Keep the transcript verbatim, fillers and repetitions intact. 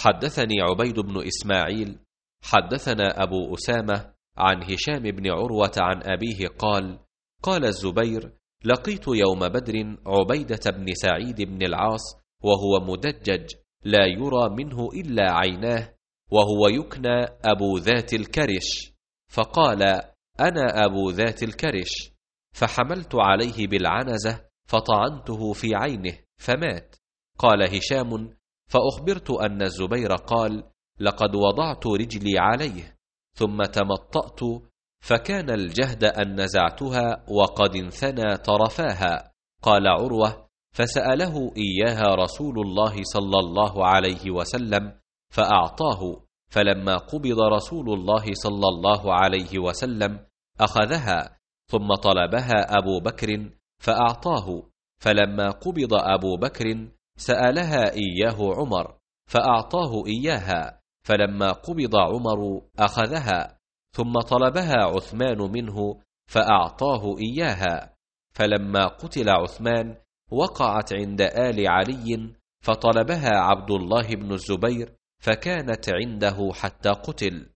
حدثني عبيد بن إسماعيل حدثنا أبو أسامة عن هشام بن عروة عن أبيه قال: قال الزبير: لقيت يوم بدر عبيدة بن سعيد بن العاص وهو مدجج لا يرى منه إلا عيناه، وهو يكنى أبو ذات الكرش، فقال: أنا أبو ذات الكرش، فحملت عليه بالعنزة فطعنته في عينه فمات. قال هشام: فأخبرت أن الزبير قال: لقد وضعت رجلي عليه ثم تمطأت، فكان الجهد أن نزعتها وقد انثنى طرفاها. قال عروة: فسأله إياها رسول الله صلى الله عليه وسلم فأعطاه، فلما قبض رسول الله صلى الله عليه وسلم أخذها، ثم طلبها أبو بكر فأعطاه، فلما قبض أبو بكر سألها إياه عمر فأعطاه إياها، فلما قبض عمر أخذها، ثم طلبها عثمان منه فأعطاه إياها، فلما قتل عثمان وقعت عند آل علي فطلبها عبد الله بن الزبير فكانت عنده حتى قتل.